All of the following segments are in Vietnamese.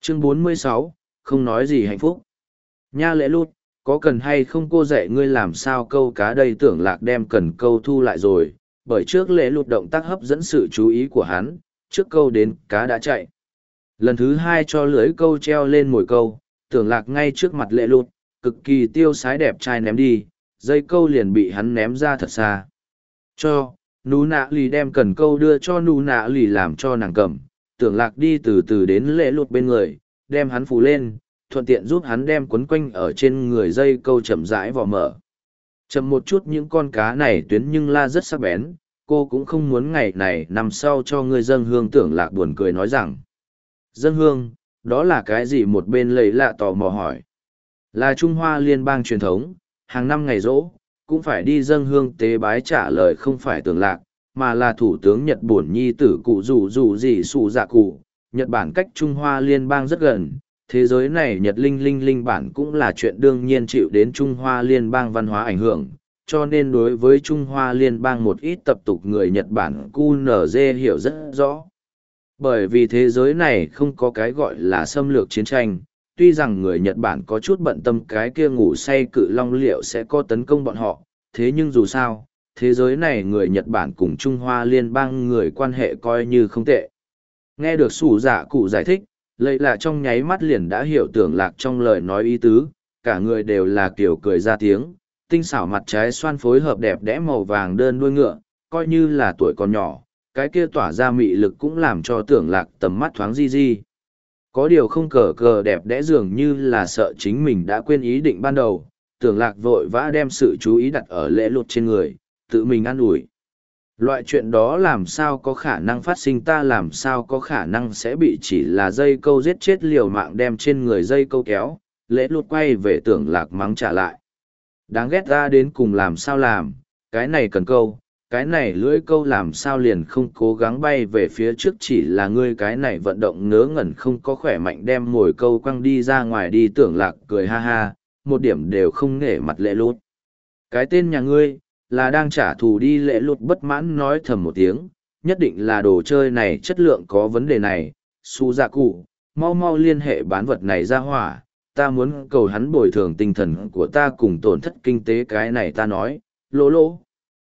Chương 46, không nói gì hạnh phúc. Nha lễ lút, có cần hay không cô dạy ngươi làm sao câu cá đây? Tưởng Lạc đem cần câu thu lại rồi, bởi trước lễ lút động tác hấp dẫn sự chú ý của hắn, trước câu đến cá đã chạy. Lần thứ hai cho lưới câu treo lên mồi câu, Tưởng Lạc ngay trước mặt lễ lút, cực kỳ tiêu sái đẹp trai ném đi, dây câu liền bị hắn ném ra thật xa. Cho, Nú Nạ Lì đem cần câu đưa cho Nú Nạ Lì làm cho nàng cầm. Tưởng Lạc đi từ từ đến lễ lút bên người, đem hắn phủ lên, thuận tiện giúp hắn đem quấn quanh ở trên người dây câu chậm rãi vò mở. Chậm một chút, những con cá này tuyến nhưng la rất sắc bén, cô cũng không muốn ngày này nằm sau cho ngươi dâng hương. Tưởng Lạc buồn cười nói rằng, dâng hương, đó là cái gì? Một bên lấy lạ tò mò hỏi. Là Trung Hoa liên bang truyền thống, hàng năm ngày rỗ, cũng phải đi dâng hương tế bái. Trả lời không phải Tưởng Lạc, mà là thủ tướng Nhật Bổn nhi tử cụ rủ rủ gì sủ dạ cụ. Nhật Bản cách Trung Hoa liên bang rất gần, thế giới này Nhật linh bản cũng là chuyện đương nhiên chịu đến Trung Hoa liên bang văn hóa ảnh hưởng, cho nên đối với Trung Hoa liên bang một ít tập tục người Nhật Bản QNZ hiểu rất rõ. Bởi vì thế giới này không có cái gọi là xâm lược chiến tranh, tuy rằng người Nhật Bản có chút bận tâm cái kia ngủ say cự long liệu sẽ có tấn công bọn họ, thế nhưng dù sao, thế giới này người Nhật Bản cùng Trung Hoa liên bang người quan hệ coi như không tệ. Nghe được sủ dạ cụ giải thích, lấy là trong nháy mắt liền đã hiểu Tưởng Lạc trong lời nói ý tứ, cả người đều là kiểu cười ra tiếng, tinh xảo mặt trái xoan phối hợp đẹp đẽ màu vàng đơn đuôi ngựa, coi như là tuổi còn nhỏ, cái kia tỏa ra mị lực cũng làm cho Tưởng Lạc tầm mắt thoáng di di. Có điều không cờ cờ đẹp đẽ dường như là sợ chính mình đã quên ý định ban đầu, Tưởng Lạc vội vã đem sự chú ý đặt ở lễ lụt trên người, tự mình an ủi. Loại chuyện đó làm sao có khả năng phát sinh, ta làm sao có khả năng sẽ bị chỉ là dây câu giết chết, liều mạng đem trên người dây câu kéo. Lễ lụt quay về Tưởng Lạc mắng trả lại. Đáng ghét, ta đến cùng làm sao làm, cái này cần câu, cái này lưỡi câu làm sao liền không cố gắng bay về phía trước, chỉ là ngươi cái này vận động ngớ ngẩn không có khỏe mạnh đem mồi câu quăng đi ra ngoài đi. Tưởng Lạc cười ha ha, một điểm đều không nể mặt lễ lụt. Cái tên nhà ngươi là đang trả thù đi. Lễ lụt bất mãn nói thầm một tiếng, nhất định là đồ chơi này chất lượng có vấn đề này. Su dạ cụ, mau mau liên hệ bán vật này ra hỏa, ta muốn cầu hắn bồi thường tinh thần của ta cùng tổn thất kinh tế. Cái này ta nói, lỗ lỗ.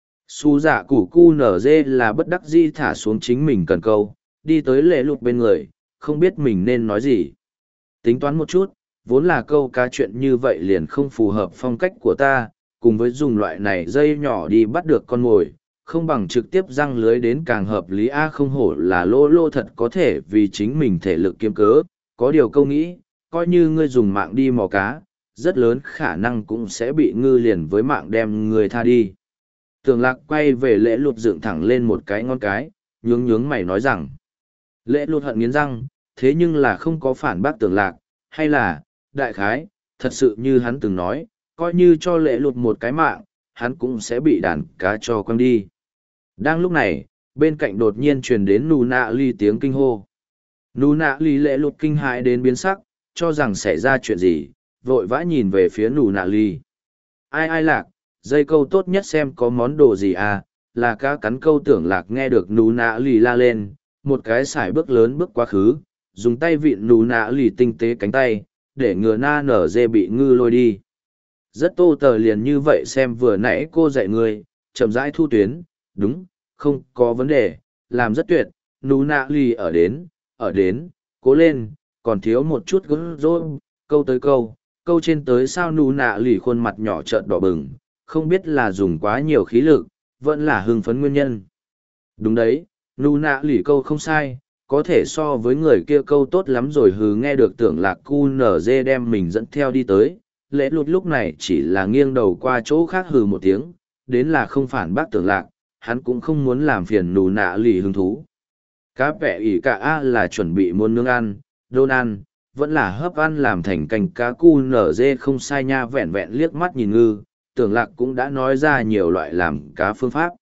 Su dạ cụ cu nở dê là bất đắc dĩ thả xuống chính mình cần câu, đi tới lễ lụt bên người, không biết mình nên nói gì. Tính toán một chút, vốn là câu cá chuyện như vậy liền không phù hợp phong cách của ta, cùng với dùng loại này dây nhỏ đi bắt được con mồi, không bằng trực tiếp răng lưới đến càng hợp lý. A không hổ là lô lô thật có thể vì chính mình thể lực kiếm cớ. Có điều câu nghĩ, coi như ngươi dùng mạng đi mò cá, rất lớn khả năng cũng sẽ bị ngư liền với mạng đem người tha đi. Tưởng Lạc quay về lễ lụt dựng thẳng lên một cái ngón cái, nhướng nhướng mày nói rằng. Lễ lụt hận nghiến răng, thế nhưng là không có phản bác Tưởng Lạc, hay là, đại khái, thật sự như hắn từng nói, coi như cho lễ lụt một cái mạng, hắn cũng sẽ bị đàn cá cho quăng đi. Đang lúc này, bên cạnh đột nhiên truyền đến Nù Nạ Ly tiếng kinh hô. Nù Nạ Ly lễ lụt kinh hãi đến biến sắc, cho rằng xảy ra chuyện gì, vội vã nhìn về phía Nù Nạ Ly. Ai Lạc, dây câu tốt nhất xem có món đồ gì à, là cá cắn câu. Tưởng Lạc nghe được Nù Nạ Ly la lên, một cái sải bước lớn bước quá khứ, dùng tay vịn Nù Nạ Ly tinh tế cánh tay, để ngừa na nở dê bị ngư lôi đi. Rất tô tờ liền như vậy xem, vừa nãy cô dạy ngươi, chậm rãi thu tuyến, đúng, không có vấn đề, làm rất tuyệt. Nù Nạ Ly ở đến, cố lên, còn thiếu một chút gỡ rốt, câu tới câu, câu trên tới sao. Nù Nạ Ly khuôn mặt nhỏ trợn đỏ bừng, không biết là dùng quá nhiều khí lực, vẫn là hưng phấn nguyên nhân. Đúng đấy, Nù Nạ Ly câu không sai, có thể so với người kia câu tốt lắm rồi. Hừ, nghe được Tưởng Lạc cu nở dê đem mình dẫn theo đi tới, lễ lụt lúc này chỉ là nghiêng đầu qua chỗ khác hừ một tiếng, đến là không phản bác Tưởng Lạc, hắn cũng không muốn làm phiền Nù Nạ Lì hứng thú. Cá vẹ ỉ cả A là chuẩn bị muốn nướng ăn, đôn ăn, vẫn là hấp ăn làm thành canh cá cu nở dê không sai nha. Vẹn vẹn liếc mắt nhìn ngư, Tưởng Lạc cũng đã nói ra nhiều loại làm cá phương pháp.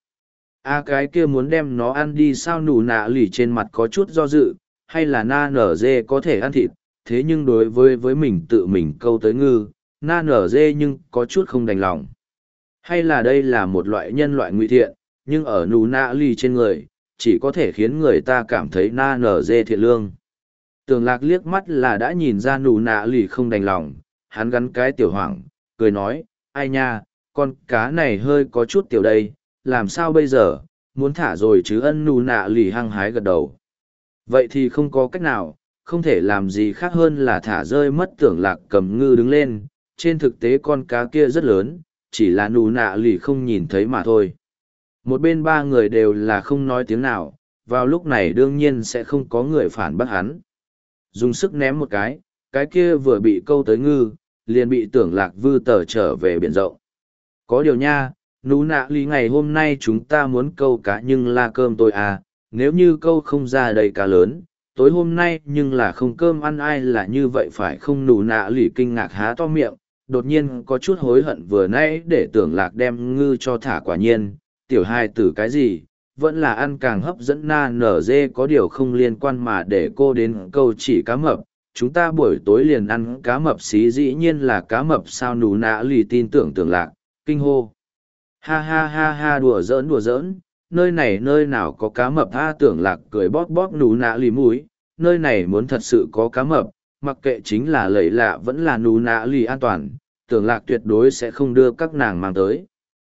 A cái kia muốn đem nó ăn đi sao? Nù Nạ Lì trên mặt có chút do dự, hay là na nở dê có thể ăn thịt, thế nhưng đối với mình tự mình câu tới ngư, na nở dê nhưng có chút không đành lòng. Hay là đây là một loại nhân loại nguy thiện, nhưng ở Nù Nạ Ly trên người, chỉ có thể khiến người ta cảm thấy na nở dê thiện lương. Tưởng lạc liếc mắt là đã nhìn ra nụ nạ lì không đành lòng, hắn gắn cái tiểu hoảng, cười nói, ai nha, con cá này hơi có chút tiểu đây, làm sao bây giờ, muốn thả rồi chứ. Ân nụ nạ lì hăng hái gật đầu. Vậy thì không có cách nào, không thể làm gì khác hơn là thả rơi mất. Tưởng lạc cầm ngư đứng lên, trên thực tế con cá kia rất lớn, chỉ là nụ nạ lì không nhìn thấy mà thôi. Một bên ba người đều là không nói tiếng nào, vào lúc này đương nhiên sẽ không có người phản bác hắn. Dùng sức ném một cái kia vừa bị câu tới ngư, liền bị tưởng lạc vư tờ trở về biển rộng. Có điều nha, nụ nạ lì ngày hôm nay chúng ta muốn câu cá nhưng là cơm tôi à, nếu như câu không ra đầy cá lớn, tối hôm nay nhưng là không cơm ăn. Ai là như vậy phải không? Nụ nạ lì kinh ngạc há to miệng, đột nhiên có chút hối hận vừa nãy để tưởng lạc đem ngư cho thả. Quả nhiên, tiểu hài tử cái gì, vẫn là ăn càng hấp dẫn. Na nở dê có điều không liên quan mà để cô đến câu chỉ cá mập, chúng ta buổi tối liền ăn cá mập xí. Dĩ nhiên là cá mập sao? Nụ nạ lì tin tưởng tưởng lạc, kinh hô. Ha ha ha ha, đùa giỡn, nơi này nơi nào có cá mập. Ha, tưởng lạc cười bóp bóp nụ nạ lì mũi, nơi này muốn thật sự có cá mập, mặc kệ chính là lầy lạ vẫn là nụ nạ lì an toàn, tưởng lạc tuyệt đối sẽ không đưa các nàng mang tới.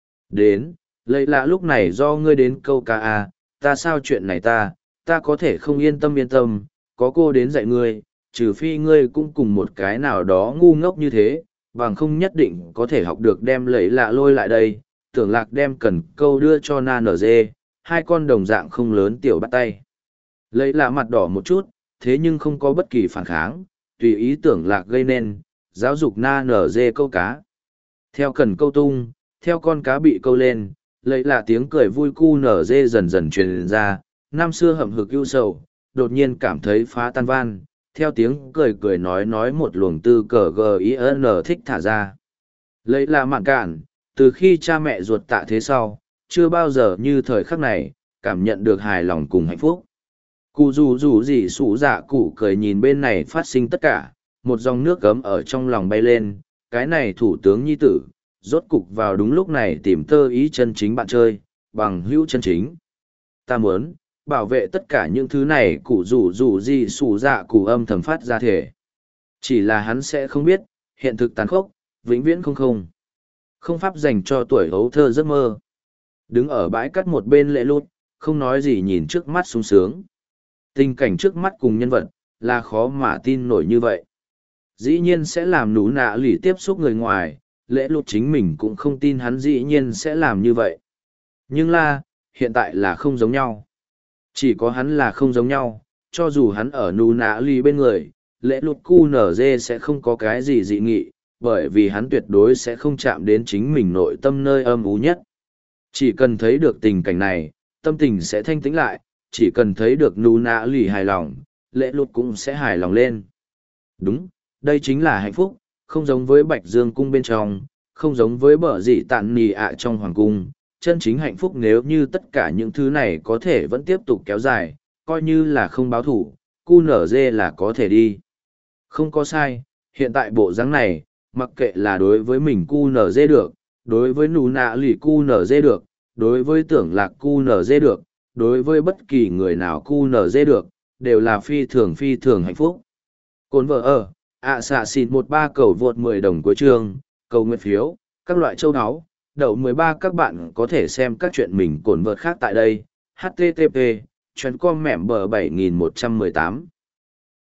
Đến, lầy lạ lúc này do ngươi đến câu cá à, ta sao chuyện này ta có thể không yên tâm, có cô đến dạy ngươi, trừ phi ngươi cũng cùng một cái nào đó ngu ngốc như thế, bằng không nhất định có thể học được. Đem lầy lạ lôi lại đây. Tưởng lạc đem cần câu đưa cho na nở dê, hai con đồng dạng không lớn tiểu bắt tay. Lấy lạ mặt đỏ một chút, thế nhưng không có bất kỳ phản kháng, tùy ý tưởng lạc gây nên, giáo dục na nở dê câu cá. Theo cần câu tung, theo con cá bị câu lên, lấy lạ tiếng cười vui cu nở dê dần dần truyền ra. Năm xưa hậm hực ưu sầu, đột nhiên cảm thấy phá tan van, theo tiếng cười nói một luồng tư cờ gin thích thả ra. Lấy lạ mạn cản, từ khi cha mẹ ruột tạ thế sau, chưa bao giờ như thời khắc này, cảm nhận được hài lòng cùng hạnh phúc. Cụ rủ gì sủ dạ cụ cười nhìn bên này phát sinh tất cả, một dòng nước gấm ở trong lòng bay lên, cái này thủ tướng nhi tử, rốt cục vào đúng lúc này tìm tơ ý chân chính bạn chơi, bằng hữu chân chính. Ta muốn, bảo vệ tất cả những thứ này. Cụ rủ gì sủ dạ cụ âm thầm phát ra thể. Chỉ là hắn sẽ không biết, hiện thực tàn khốc, vĩnh viễn không pháp dành cho tuổi hấu thơ giấc mơ. Đứng ở bãi cắt một bên lệ lút, không nói gì nhìn trước mắt sung sướng. Tình cảnh trước mắt cùng nhân vật, là khó mà tin nổi như vậy. Dĩ nhiên sẽ làm nú nạ lì tiếp xúc người ngoài, lệ lút chính mình cũng không tin hắn dĩ nhiên sẽ làm như vậy. Nhưng là, hiện tại là không giống nhau. Chỉ có hắn là không giống nhau, cho dù hắn ở nú nạ lì bên người, lệ lút cu nở dê sẽ không có cái gì dị nghị, bởi vì hắn tuyệt đối sẽ không chạm đến chính mình nội tâm nơi âm ú nhất. Chỉ cần thấy được tình cảnh này, tâm tình sẽ thanh tĩnh lại, chỉ cần thấy được nụ nạ lì hài lòng, lệ lụt cũng sẽ hài lòng lên. Đúng, đây chính là hạnh phúc, không giống với Bạch Dương cung bên trong, không giống với bờ dị tạn nì ạ trong hoàng cung. Chân chính hạnh phúc nếu như tất cả những thứ này có thể vẫn tiếp tục kéo dài, coi như là không báo thủ, cu nở dê là có thể đi. Không có sai, hiện tại bộ dáng này, mặc kệ là đối với mình cu nở dê được, đối với nụ nạ lì cu nở dê được, đối với tưởng lạc cu nở dê được, đối với bất kỳ người nào cu nở dê được, đều là phi thường hạnh phúc. Cồn vợ ở, xạ xịt 13 cầu vượt 10 đồng cuối chương, cầu nguyện phiếu, các loại châu áo, đậu 13. Các bạn có thể xem các chuyện mình cồn vợt khác tại đây. http://com mẻm bờ 7118